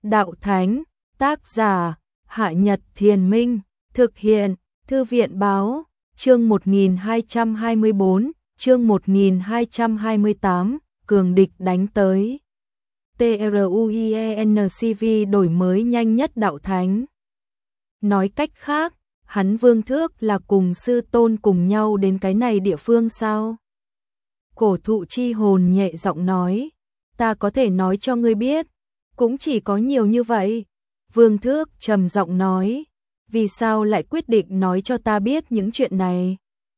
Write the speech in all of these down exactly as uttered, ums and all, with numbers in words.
Đạo Thánh, tác giả, Hạ Nhật Thiền Minh, thực hiện, Thư viện Báo, chương một nghìn hai trăm hai mươi bốn, chương một nghìn hai trăm hai mươi tám, cường địch đánh tới. TRUIENCV đổi mới nhanh nhất Đạo Thánh. Nói cách khác, hắn Vương Thước là cùng sư tôn cùng nhau đến cái này địa phương sao? Cổ thụ chi hồn nhẹ giọng nói, ta có thể nói cho ngươi biết, cũng chỉ có nhiều như vậy. Vương Thước trầm giọng nói, vì sao lại quyết định nói cho ta biết những chuyện này?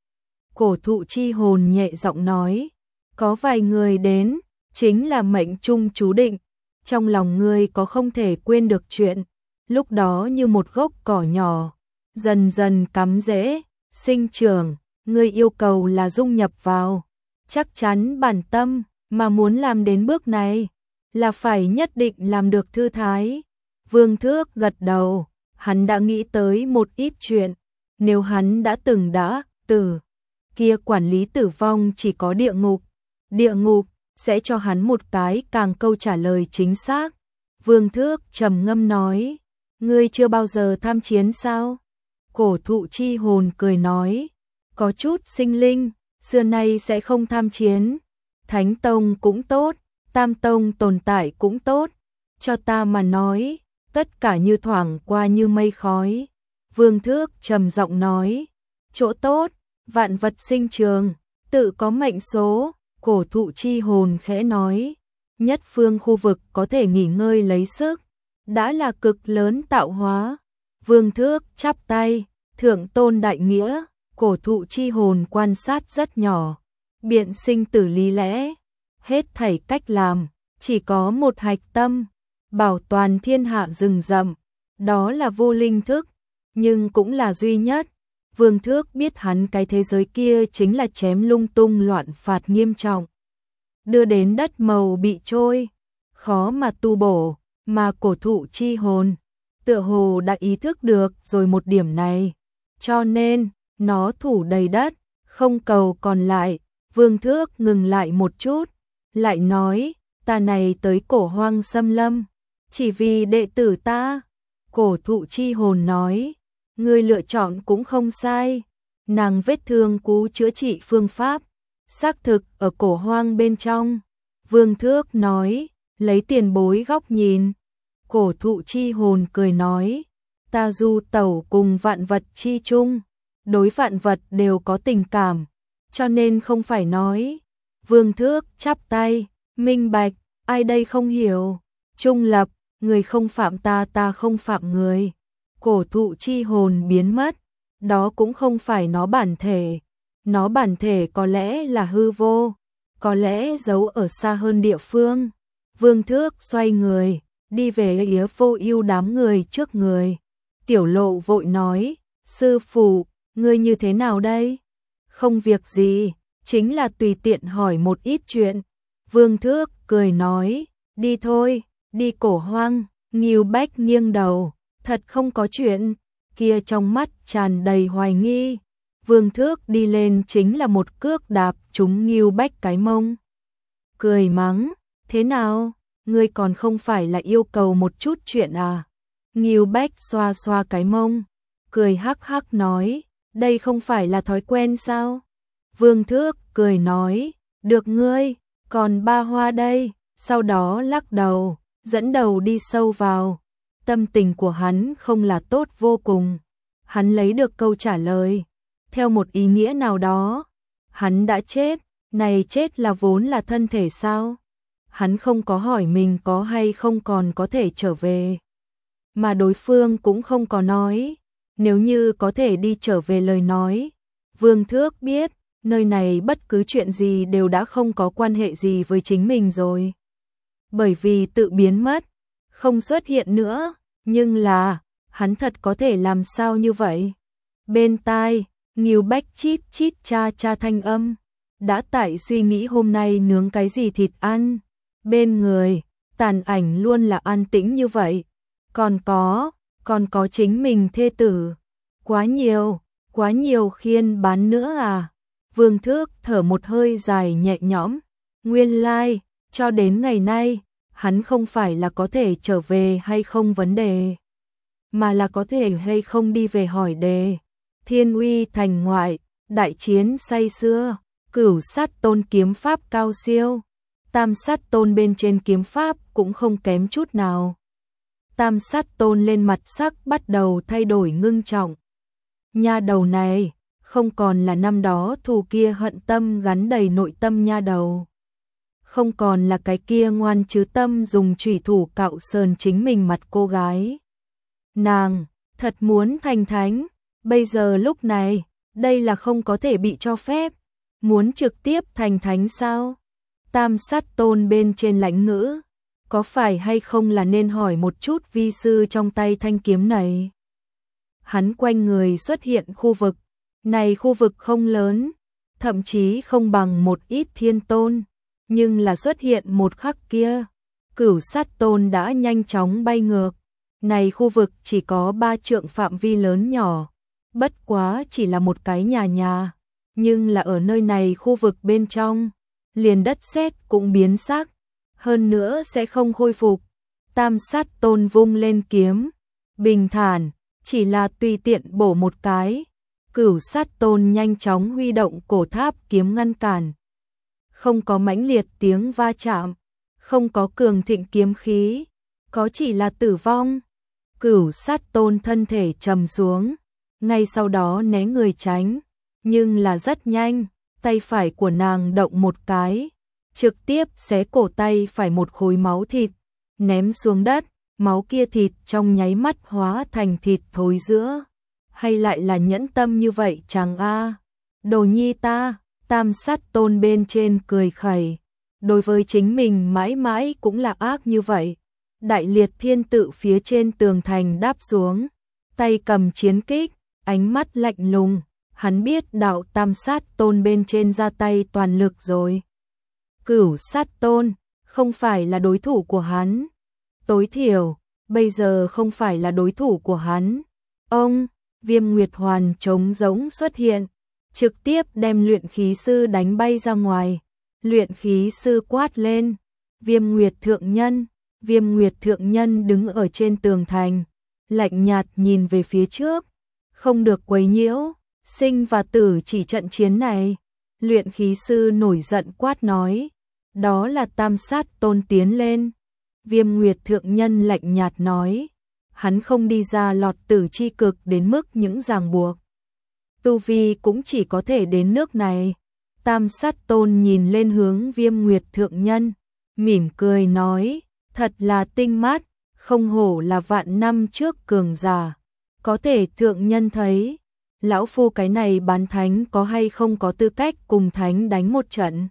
Cổ thụ chi hồn nhẹ giọng nói, có vài người đến, chính là mệnh trung chú định, trong lòng ngươi có không thể quên được chuyện, lúc đó như một gốc cỏ nhỏ, dần dần cắm rễ, sinh trưởng, ngươi yêu cầu là dung nhập vào, chắc chắn bản tâm, mà muốn làm đến bước này, là phải nhất định làm được thư thái. Vương Thước gật đầu, hắn đã nghĩ tới một ít chuyện, nếu hắn đã từng đã, tử, kia quản lý tử vong chỉ có địa ngục, địa ngục sẽ cho hắn một cái càng câu trả lời chính xác. Vương Thước trầm ngâm nói, ngươi chưa bao giờ tham chiến sao? Cổ thụ chi hồn cười nói, có chút sinh linh, xưa nay sẽ không tham chiến, Thánh Tông cũng tốt, Tam Tông tồn tại cũng tốt, cho ta mà nói, tất cả như thoảng qua như mây khói. Vương Thước trầm giọng nói, chỗ tốt, vạn vật sinh trường, tự có mệnh số. Cổ thụ chi hồn khẽ nói, nhất phương khu vực có thể nghỉ ngơi lấy sức, đã là cực lớn tạo hóa. Vương Thước chắp tay, thượng tôn đại nghĩa. Cổ thụ chi hồn quan sát rất nhỏ, biện sinh tử lý lẽ, hết thảy cách làm, chỉ có một hạch tâm, bảo toàn thiên hạ rừng rậm, đó là vô linh thức, nhưng cũng là duy nhất. Vương Thước biết hắn cái thế giới kia chính là chém lung tung loạn phạt nghiêm trọng, đưa đến đất màu bị trôi, khó mà tu bổ, mà cổ thụ chi hồn, tựa hồ đã ý thức được rồi một điểm này, cho nên, nó thủ đầy đất, không cầu còn lại. Vương Thước ngừng lại một chút, lại nói, ta này tới cổ hoang xâm lâm, chỉ vì đệ tử ta. Cổ thụ chi hồn nói, ngươi lựa chọn cũng không sai, nàng vết thương cú chữa trị phương pháp, xác thực ở cổ hoang bên trong. Vương Thước nói, lấy tiền bối góc nhìn. Cổ thụ chi hồn cười nói, ta du tẩu cùng vạn vật chi chung, đối vạn vật đều có tình cảm, cho nên không phải nói. Vương Thước chắp tay, minh bạch, ai đây không hiểu, trung lập, người không phạm ta, ta không phạm người. Cổ thụ chi hồn biến mất, đó cũng không phải nó bản thể, nó bản thể có lẽ là hư vô, có lẽ giấu ở xa hơn địa phương. Vương Thước xoay người, đi về phía Vô Ưu đám người trước người. Tiểu Lộ vội nói, sư phụ, ngươi như thế nào đây? Không việc gì, chính là tùy tiện hỏi một ít chuyện. Vương Thước cười nói, đi thôi, đi cổ hoang. Ngưu Bách nghiêng đầu, thật không có chuyện, kia trong mắt tràn đầy hoài nghi. Vương Thước đi lên chính là một cước đạp trúng Ngưu Bách cái mông. Cười mắng, thế nào, ngươi còn không phải là yêu cầu một chút chuyện à? Ngưu Bách xoa xoa cái mông, cười hắc hắc nói, đây không phải là thói quen sao? Vương Thước cười nói, được ngươi, còn ba hoa đây. Sau đó lắc đầu, dẫn đầu đi sâu vào. Tâm tình của hắn không là tốt vô cùng. Hắn lấy được câu trả lời, theo một ý nghĩa nào đó, hắn đã chết, này chết là vốn là thân thể sao? Hắn không có hỏi mình có hay không còn có thể trở về, mà đối phương cũng không có nói. Nếu như có thể đi trở về lời nói, Vương Thước biết, nơi này bất cứ chuyện gì đều đã không có quan hệ gì với chính mình rồi. Bởi vì tự biến mất, không xuất hiện nữa, nhưng là, hắn thật có thể làm sao như vậy? Bên tai, Ngưu Bách chít chít cha cha thanh âm, đã tại suy nghĩ hôm nay nướng cái gì thịt ăn. Bên người, Tàn Ảnh luôn là an tĩnh như vậy. Còn có, còn có chính mình thê tử. Quá nhiều, quá nhiều khiên bán nữa à? Vương Thước thở một hơi dài nhẹ nhõm. Nguyên lai, cho đến ngày nay, hắn không phải là có thể trở về hay không vấn đề, mà là có thể hay không đi về hỏi đề. Thiên Uy thành ngoại, đại chiến say xưa, Cửu Sát Tôn kiếm pháp cao siêu, Tam Sát Tôn bên trên kiếm pháp cũng không kém chút nào. Tam Sát Tôn lên mặt sắc bắt đầu thay đổi ngưng trọng. Nha đầu này, không còn là năm đó thù kia hận tâm gắn đầy nội tâm nha đầu. Không còn là cái kia ngoan chứ tâm dùng chủy thủ cạo sờn chính mình mặt cô gái. Nàng, thật muốn thành thánh, bây giờ lúc này, đây là không có thể bị cho phép. Muốn trực tiếp thành thánh sao? Tam Sát Tôn bên trên lãnh ngữ, có phải hay không là nên hỏi một chút vi sư trong tay thanh kiếm này? Hắn quanh người xuất hiện khu vực, này khu vực không lớn, thậm chí không bằng một ít thiên tôn, nhưng là xuất hiện một khắc kia, Cửu Sát Tôn đã nhanh chóng bay ngược. Này khu vực chỉ có ba trượng phạm vi lớn nhỏ, bất quá chỉ là một cái nhà nhà, nhưng là ở nơi này khu vực bên trong, liền đất sét cũng biến sắc, hơn nữa sẽ không khôi phục. Tam Sát Tôn vung lên kiếm, bình thản, chỉ là tùy tiện bổ một cái, Cửu Sát Tôn nhanh chóng huy động cổ tháp kiếm ngăn cản. Không có mãnh liệt tiếng va chạm, không có cường thịnh kiếm khí, có chỉ là tử vong. Cửu Sát Tôn thân thể trầm xuống, ngay sau đó né người tránh, nhưng là rất nhanh, tay phải của nàng động một cái, trực tiếp xé cổ tay phải một khối máu thịt, ném xuống đất, máu kia thịt trong nháy mắt hóa thành thịt thối giữa. Hay lại là nhẫn tâm như vậy chàng a? Đồ nhi ta, Tam Sát Tôn bên trên cười khẩy, đối với chính mình mãi mãi cũng là ác như vậy. Đại Liệt Thiên Tự phía trên tường thành đáp xuống, tay cầm chiến kích, ánh mắt lạnh lùng, hắn biết đạo Tam Sát Tôn bên trên ra tay toàn lực rồi. Cửu Sát Tôn không phải là đối thủ của hắn, tối thiểu bây giờ không phải là đối thủ của hắn. Ông, Viêm Nguyệt Hoàn trống rỗng xuất hiện, trực tiếp đem luyện khí sư đánh bay ra ngoài. Luyện khí sư quát lên, Viêm Nguyệt Thượng Nhân. Viêm Nguyệt Thượng Nhân đứng ở trên tường thành, lạnh nhạt nhìn về phía trước, không được quấy nhiễu, sinh và tử chỉ trận chiến này. Luyện khí sư nổi giận quát nói, đó là Tam Sát Tôn tiến lên. Viêm Nguyệt Thượng Nhân lạnh nhạt nói, hắn không đi ra lọt tử chi cực đến mức những ràng buộc. Tu vi cũng chỉ có thể đến nước này. Tam Sát Tôn nhìn lên hướng Viêm Nguyệt Thượng Nhân, mỉm cười nói, thật là tinh mắt, không hổ là vạn năm trước cường giả. Có thể thượng nhân thấy, lão phu cái này bán thánh có hay không có tư cách cùng thánh đánh một trận?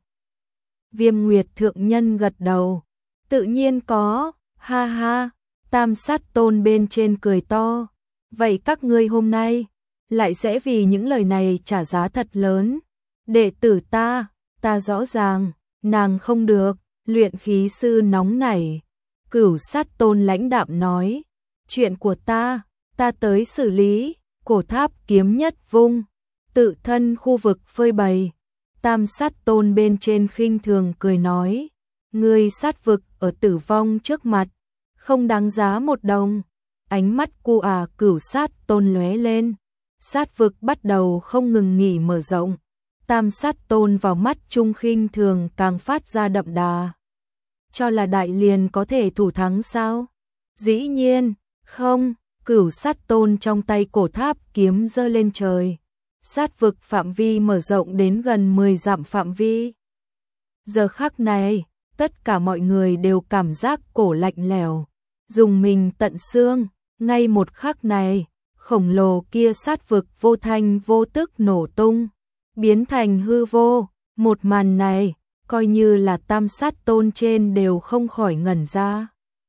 Viêm Nguyệt Thượng Nhân gật đầu, tự nhiên có, ha ha. Tam Sát Tôn bên trên cười to, vậy các ngươi hôm nay lại sẽ vì những lời này trả giá thật lớn. Đệ tử ta, ta rõ ràng, nàng không được. Luyện khí sư nóng nảy. Cửu Sát Tôn lãnh đạm nói, chuyện của ta, ta tới xử lý. Cổ tháp kiếm nhất vung, tự thân khu vực phơi bày. Tam Sát Tôn bên trên khinh thường cười nói, ngươi sát vực ở tử vong trước mặt, không đáng giá một đồng. Ánh mắt cu à Cửu Sát Tôn lóe lên, sát vực bắt đầu không ngừng nghỉ mở rộng. Tam Sát Tôn vào mắt trung khinh thường càng phát ra đậm đà. Cho là đại liền có thể thủ thắng sao? Dĩ nhiên, không. Cửu Sát Tôn trong tay cổ tháp kiếm giơ lên trời. Sát vực phạm vi mở rộng đến gần mười dặm phạm vi. Giờ khắc này, tất cả mọi người đều cảm giác cổ lạnh lẽo, dùng mình tận xương. Ngay một khắc này, khổng lồ kia sát vực vô thanh vô tức nổ tung, biến thành hư vô. Một màn này, coi như là Tam Sát Tôn trên đều không khỏi ngẩn ra.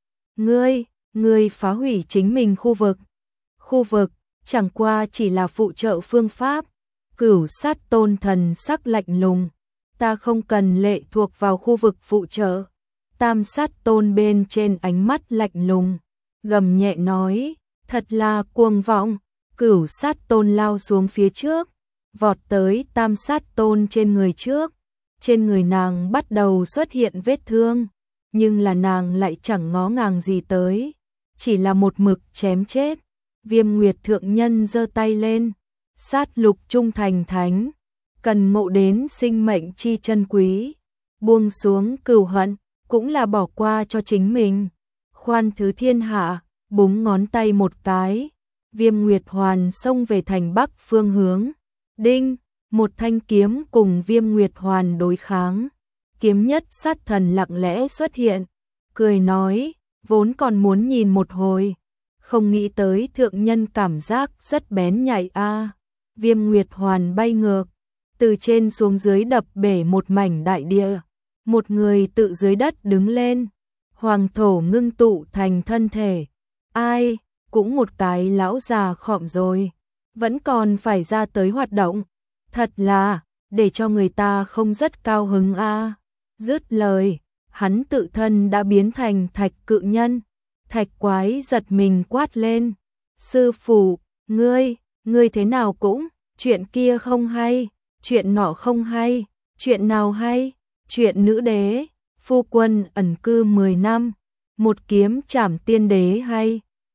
Ngươi, ngươi phá hủy chính mình khu vực. Khu vực, chẳng qua chỉ là phụ trợ phương pháp. Cửu Sát Tôn thần sắc lạnh lùng. Ta không cần lệ thuộc vào khu vực phụ trợ. Tam Sát Tôn bên trên ánh mắt lạnh lùng, gầm nhẹ nói, thật là cuồng vọng. Cửu Sát Tôn lao xuống phía trước, vọt tới Tam Sát Tôn trên người trước. Trên người nàng bắt đầu xuất hiện vết thương, nhưng là nàng lại chẳng ngó ngàng gì tới, chỉ là một mực chém chết. Viêm Nguyệt thượng nhân giơ tay lên, sát lục trung thành thánh, cần ngộ đến sinh mệnh chi chân quý, buông xuống cừu hận, cũng là bỏ qua cho chính mình. Khoan thứ thiên hạ, búng ngón tay một cái, Viêm Nguyệt Hoàn xông về thành bắc phương hướng. Đinh, một thanh kiếm cùng Viêm Nguyệt Hoàn đối kháng. Kiếm nhất sát thần lặng lẽ xuất hiện, cười nói, vốn còn muốn nhìn một hồi, không nghĩ tới thượng nhân cảm giác rất bén nhạy a. Viêm Nguyệt Hoàn bay ngược, từ trên xuống dưới đập bể một mảnh đại địa. Một người tự dưới đất đứng lên, hoàng thổ ngưng tụ thành thân thể. Ai, cũng một cái lão già khọm rồi, vẫn còn phải ra tới hoạt động. Thật là, để cho người ta không rất cao hứng a. Dứt lời, hắn tự thân đã biến thành thạch cự nhân. Thạch quái giật mình quát lên, sư phụ, ngươi, ngươi thế nào cũng, chuyện kia không hay, chuyện nọ không hay, chuyện nào hay, chuyện nữ đế, phu quân ẩn cư mười năm, một kiếm chảm tiên đế hay.